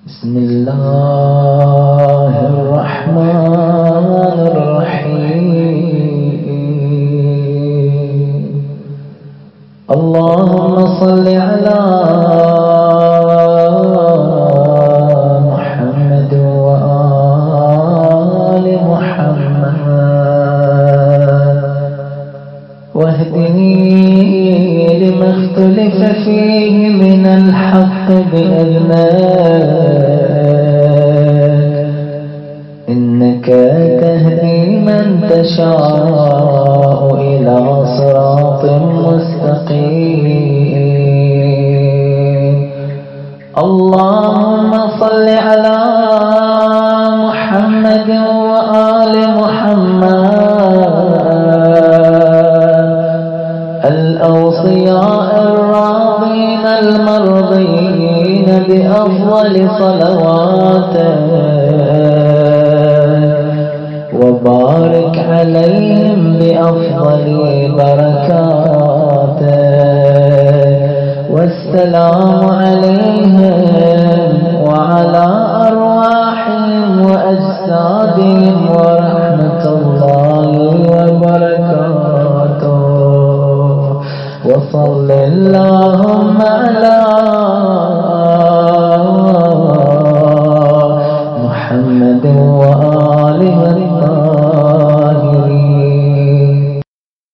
بسم الله الرحمن الرحيم. اللهم صل على محمد وآل محمد واهدني لما اختلف فيه من الحق بإذنك إنك تهدي من تشاء إلى صراط مستقيم. اللهم صل على محمد وآل محمد الأوصياء الراضين المرضين بأفضل صلواتك وبارك عليهم بأفضل بركاته والسلام عليهم وعلى أرواحهم وأجسادهم ورحمة الله وبركاته. وصل اللهم على